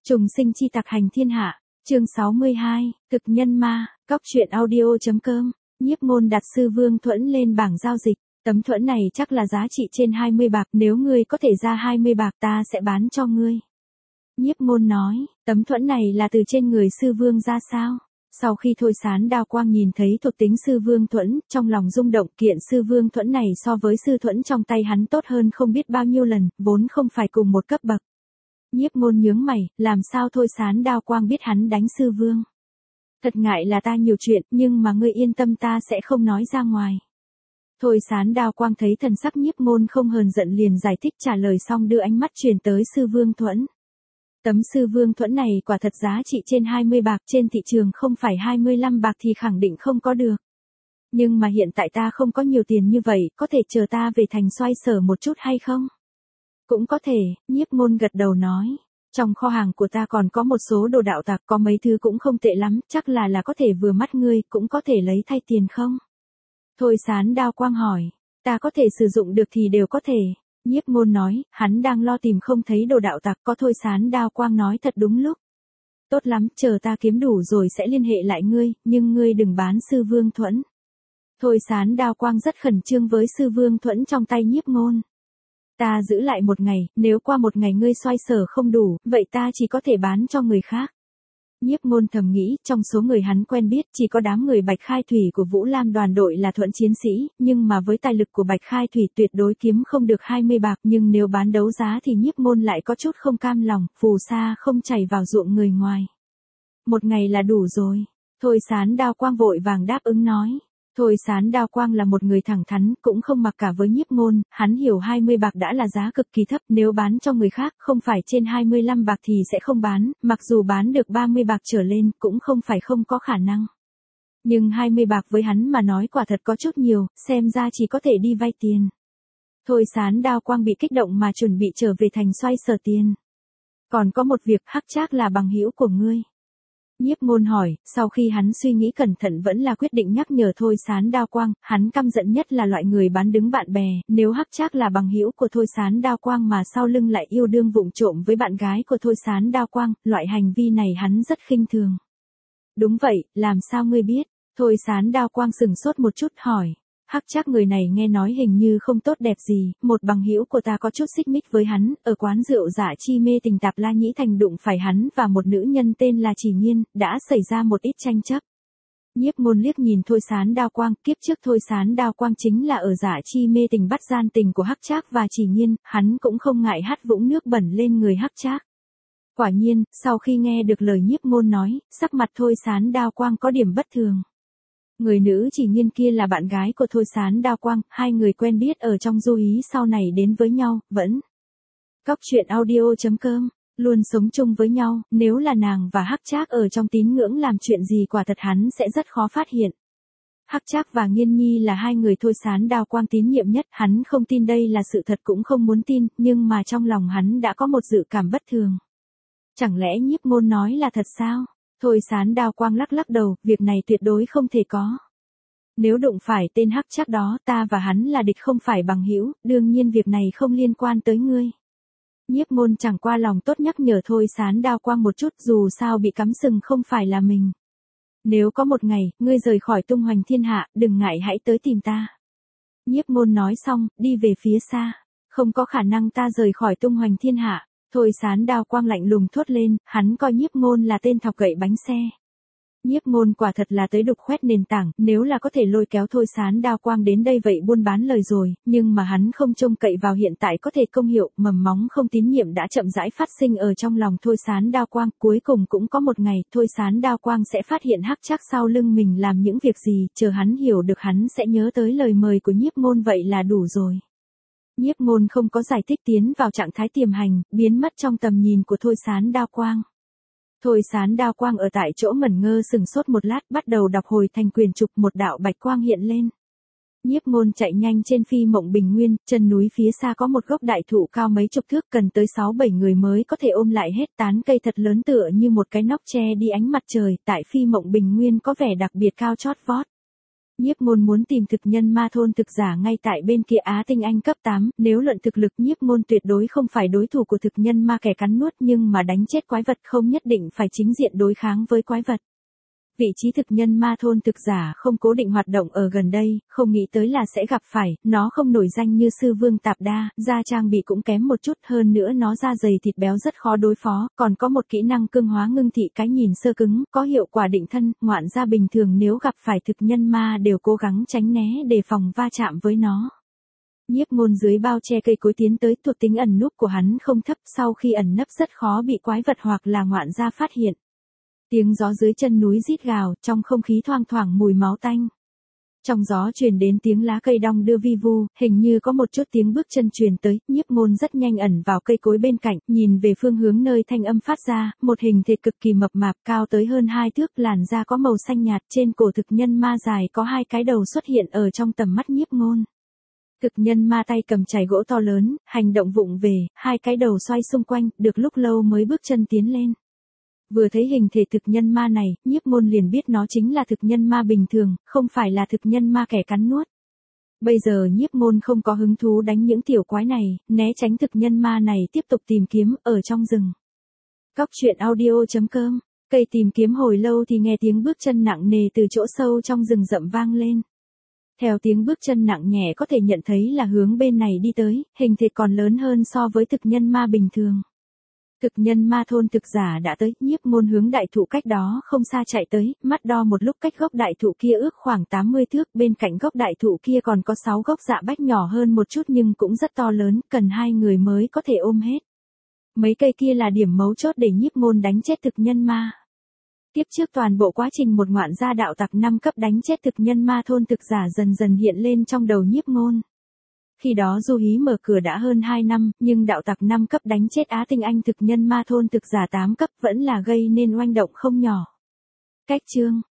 Trùng sinh chi tặc hành thiên hạ, chương 62, thực nhân ma, cóc truyện audio.com, Nhiếp Ngôn đặt sư vương thuẫn lên bảng giao dịch, tấm thuẫn này chắc là giá trị trên 20 bạc, nếu ngươi có thể ra 20 bạc ta sẽ bán cho ngươi. Nhiếp Ngôn nói, tấm thuẫn này là từ trên người sư vương ra sao? Sau khi Thôi Sán Đao Quang nhìn thấy thuộc tính sư vương thuẫn, trong lòng rung động, kiện sư vương thuẫn này so với sư thuẫn trong tay hắn tốt hơn không biết bao nhiêu lần, vốn không phải cùng một cấp bậc. Nhiếp Ngôn nhướng mày, làm sao Thôi Sán Đao Quang biết hắn đánh sư vương? Thật ngại là ta nhiều chuyện, nhưng mà ngươi yên tâm ta sẽ không nói ra ngoài. Thôi Sán Đao Quang thấy thần sắc Nhiếp Ngôn không hờn giận liền giải thích trả lời xong đưa ánh mắt truyền tới sư vương thuẫn. Tấm sư vương thuẫn này quả thật giá trị trên 20 bạc, trên thị trường không phải 25 bạc thì khẳng định không có được. Nhưng mà hiện tại ta không có nhiều tiền như vậy, có thể chờ ta về thành xoay sở một chút hay không? Cũng có thể, Nhiếp Ngôn gật đầu nói. Trong kho hàng của ta còn có một số đồ đạo tặc, có mấy thứ cũng không tệ lắm, chắc là có thể vừa mắt ngươi, cũng có thể lấy thay tiền không? Thôi Sán Đao Quang hỏi, ta có thể sử dụng được thì đều có thể. Nhiếp Ngôn nói, hắn đang lo tìm không thấy đồ đạo tặc, có Thôi Sán Đao Quang nói thật đúng lúc. Tốt lắm, chờ ta kiếm đủ rồi sẽ liên hệ lại ngươi, nhưng ngươi đừng bán sư vương thuẫn. Thôi Sán Đao Quang rất khẩn trương với sư vương thuẫn trong tay Nhiếp Ngôn. Ta giữ lại một ngày, nếu qua một ngày ngươi xoay sở không đủ, vậy ta chỉ có thể bán cho người khác. Nhiếp Ngôn thầm nghĩ, trong số người hắn quen biết chỉ có đám người Bạch Khai Thủy của Vũ Lam đoàn đội là thuận chiến sĩ, nhưng mà với tài lực của Bạch Khai Thủy tuyệt đối kiếm không được 20 bạc, nhưng nếu bán đấu giá thì Nhiếp Ngôn lại có chút không cam lòng, phù sa không chảy vào ruộng người ngoài. Một ngày là đủ rồi. Thôi Sán Đao Quang vội vàng đáp ứng nói. Thôi Sán Đao Quang là một người thẳng thắn, cũng không mặc cả với Nhiếp Ngôn, hắn hiểu 20 bạc đã là giá cực kỳ thấp, nếu bán cho người khác không phải trên 25 bạc thì sẽ không bán, mặc dù bán được 30 bạc trở lên cũng không phải không có khả năng. Nhưng 20 bạc với hắn mà nói quả thật có chút nhiều, xem ra chỉ có thể đi vay tiền. Thôi Sán Đao Quang bị kích động mà chuẩn bị trở về thành xoay sở tiền. Còn có một việc, Hắc Trác là bằng hữu của ngươi. Nhiếp Ngôn hỏi, sau khi hắn suy nghĩ cẩn thận vẫn là quyết định nhắc nhở Thôi Sán Đao Quang, hắn căm giận nhất là loại người bán đứng bạn bè, nếu Hắc Trác là bằng hữu của Thôi Sán Đao Quang mà sau lưng lại yêu đương vụng trộm với bạn gái của Thôi Sán Đao Quang, loại hành vi này hắn rất khinh thường. Đúng vậy, làm sao ngươi biết? Thôi Sán Đao Quang sững sốt một chút hỏi. Hắc Trác người này nghe nói hình như không tốt đẹp gì, một bằng hữu của ta có chút xích mích với hắn, ở quán rượu Dạ Chi mê tình Tạp La Nhĩ Thành đụng phải hắn và một nữ nhân tên là Chỉ Nhiên, đã xảy ra một ít tranh chấp. Nhiếp Ngôn liếc nhìn Thôi Sán Đao Quang, kiếp trước Thôi Sán Đao Quang chính là ở Dạ Chi mê tình bắt gian tình của Hắc Trác và Chỉ Nhiên, hắn cũng không ngại hắt vũng nước bẩn lên người Hắc Trác. Quả nhiên, sau khi nghe được lời Nhiếp Ngôn nói, sắc mặt Thôi Sán Đao Quang có điểm bất thường. Người nữ Chỉ Nhiên kia là bạn gái của Thôi Sán Đao Quang, hai người quen biết ở trong du hí sau này đến với nhau, vẫn. Cóc truyện audio.com, luôn sống chung với nhau, nếu là nàng và Hắc Trác ở trong tín ngưỡng làm chuyện gì quả thật hắn sẽ rất khó phát hiện. Hắc Trác và Nghiên Nhi là hai người Thôi Sán Đao Quang tín nhiệm nhất, hắn không tin đây là sự thật cũng không muốn tin, nhưng mà trong lòng hắn đã có một dự cảm bất thường. Chẳng lẽ Nhiếp Ngôn nói là thật sao? Thôi Sán Đao Quang lắc lắc đầu, việc này tuyệt đối không thể có. Nếu đụng phải tên Hắc Trác đó, ta và hắn là địch không phải bằng hữu, đương nhiên việc này không liên quan tới ngươi. Nhiếp Ngôn chẳng qua lòng tốt nhắc nhở Thôi Sán Đao Quang một chút, dù sao bị cắm sừng không phải là mình. Nếu có một ngày, ngươi rời khỏi tung hoành thiên hạ, đừng ngại hãy tới tìm ta. Nhiếp Ngôn nói xong, đi về phía xa. Không có khả năng ta rời khỏi tung hoành thiên hạ. Thôi Sán Đao Quang lạnh lùng thốt lên, hắn coi Nhiếp Ngôn là tên thọc gậy bánh xe. Nhiếp Ngôn quả thật là tới đục khoét nền tảng, nếu là có thể lôi kéo Thôi Sán Đao Quang đến đây vậy buôn bán lời rồi, nhưng mà hắn không trông cậy vào hiện tại có thể công hiệu, mầm móng không tín nhiệm đã chậm rãi phát sinh ở trong lòng Thôi Sán Đao Quang, cuối cùng cũng có một ngày, Thôi Sán Đao Quang sẽ phát hiện Hắc Trác sau lưng mình làm những việc gì, chờ hắn hiểu được hắn sẽ nhớ tới lời mời của Nhiếp Ngôn vậy là đủ rồi. Nhiếp Ngôn không có giải thích tiến vào trạng thái tiềm hành, biến mất trong tầm nhìn của Thôi Sán Đao Quang. Thôi Sán Đao Quang ở tại chỗ ngẩn ngơ sừng sốt một lát, bắt đầu đọc hồi thành quyển trục, một đạo bạch quang hiện lên. Nhiếp Ngôn chạy nhanh trên Phi Mộng Bình Nguyên, chân núi phía xa có một gốc đại thụ cao mấy chục thước, cần tới 6-7 người mới có thể ôm lại hết, tán cây thật lớn tựa như một cái nóc che đi ánh mặt trời, tại Phi Mộng Bình Nguyên có vẻ đặc biệt cao chót vót. Nhiếp Ngôn muốn tìm thực nhân ma thôn thực giả ngay tại bên kia Á Tinh Anh cấp 8, nếu luận thực lực Nhiếp Ngôn tuyệt đối không phải đối thủ của thực nhân ma kẻ cắn nuốt, nhưng mà đánh chết quái vật không nhất định phải chính diện đối kháng với quái vật. Vị trí thực nhân ma thôn thực giả không cố định hoạt động ở gần đây, không nghĩ tới là sẽ gặp phải, nó không nổi danh như sư vương tạp đa, da trang bị cũng kém một chút, hơn nữa nó da dày thịt béo rất khó đối phó, còn có một kỹ năng cương hóa ngưng thị cái nhìn sơ cứng, có hiệu quả định thân, ngoạn gia bình thường nếu gặp phải thực nhân ma đều cố gắng tránh né đề phòng va chạm với nó. Nhiếp Ngôn dưới bao che cây cối tiến tới, thuộc tính ẩn núp của hắn không thấp, sau khi ẩn nấp rất khó bị quái vật hoặc là ngoạn gia phát hiện. Tiếng gió dưới chân núi rít gào, trong không khí thoang thoảng mùi máu tanh. Trong gió truyền đến tiếng lá cây đong đưa vi vu, hình như có một chút tiếng bước chân truyền tới, Nhiếp Ngôn rất nhanh ẩn vào cây cối bên cạnh, nhìn về phương hướng nơi thanh âm phát ra, một hình thể cực kỳ mập mạp, cao tới hơn 2 thước, làn da có màu xanh nhạt, trên cổ thực nhân ma dài có 2 cái đầu xuất hiện ở trong tầm mắt Nhiếp Ngôn. Thực nhân ma tay cầm chày gỗ to lớn, hành động vụng về, 2 cái đầu xoay xung quanh, được lúc lâu mới bước chân tiến lên. Vừa thấy hình thể thực nhân ma này, Nhiếp Ngôn liền biết nó chính là thực nhân ma bình thường, không phải là thực nhân ma kẻ cắn nuốt. Bây giờ Nhiếp Ngôn không có hứng thú đánh những tiểu quái này, né tránh thực nhân ma này, tiếp tục tìm kiếm ở trong rừng. Cóc.audio.com. Cây tìm kiếm hồi lâu thì nghe tiếng bước chân nặng nề từ chỗ sâu trong rừng rậm vang lên. Theo tiếng bước chân nặng nhẹ có thể nhận thấy là hướng bên này đi tới, hình thể còn lớn hơn so với thực nhân ma bình thường. Thực nhân ma thôn thực giả đã tới, Nhiếp Ngôn hướng đại thụ cách đó không xa chạy tới, mắt đo một lúc cách gốc đại thụ kia ước khoảng 80 thước, bên cạnh gốc đại thụ kia còn có 6 gốc dạ bách nhỏ hơn một chút nhưng cũng rất to lớn, cần 2 người mới có thể ôm hết. Mấy cây kia là điểm mấu chốt để Nhiếp Ngôn đánh chết thực nhân ma. Tiếp trước toàn bộ quá trình một ngoạn gia đạo tặc 5 cấp đánh chết thực nhân ma thôn thực giả dần dần hiện lên trong đầu Nhiếp Ngôn. Khi đó Du Hí mở cửa đã hơn 2 năm, nhưng đạo tặc 5 cấp đánh chết Á Tinh Anh thực nhân ma thôn thực giả 8 cấp vẫn là gây nên oanh động không nhỏ. Cách chương